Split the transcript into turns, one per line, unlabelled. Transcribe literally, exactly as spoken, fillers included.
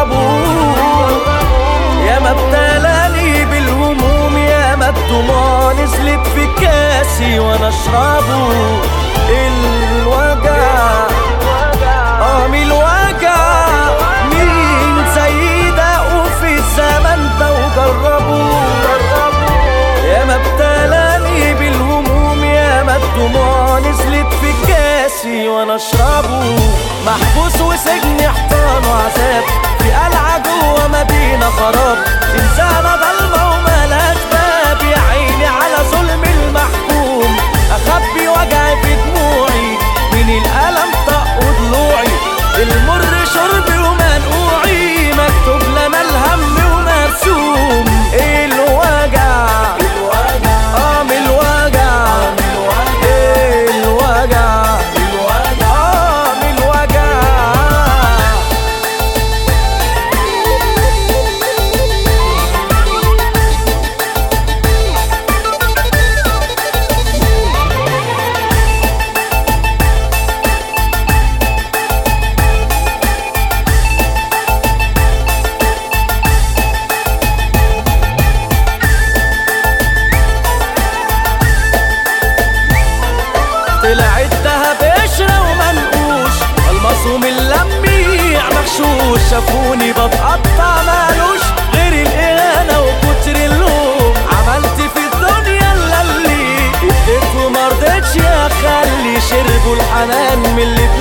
جربوه. يا ما ابتلاني بالهموم، يا ما الدموع نزلت في كاسي وانا اشربه. الوجع اه من الوجع، مين زي ده وفي الزمن ده وجربوه. يا ما ابتلاني بالهموم، يا ما الدموع نزلت في كاسي وانا اشربه. محبوس وسجن احتضان وعذاب، في قلعة جوه مدينة خراب، انسانة ضلمة وملهاش باب. يا عيني على ظلم المحكوم، اخبي وجعي في دموعي، من الألم طق ضلوعي. المر شربي ومنقوعي، مكتوب لنا الهم ومرسوم. الوجع اه من الوجع، الوجع اه من الوجع. طلع الدهب قشرة ومنقوش، الماس ومن لميع مغشوش. شافوني بتقطع مالوش غير الإهانة وكتر اللوم. عملت في الدنيا اللي اديت ومرضتش اخلي، شربوا الحنان من اللي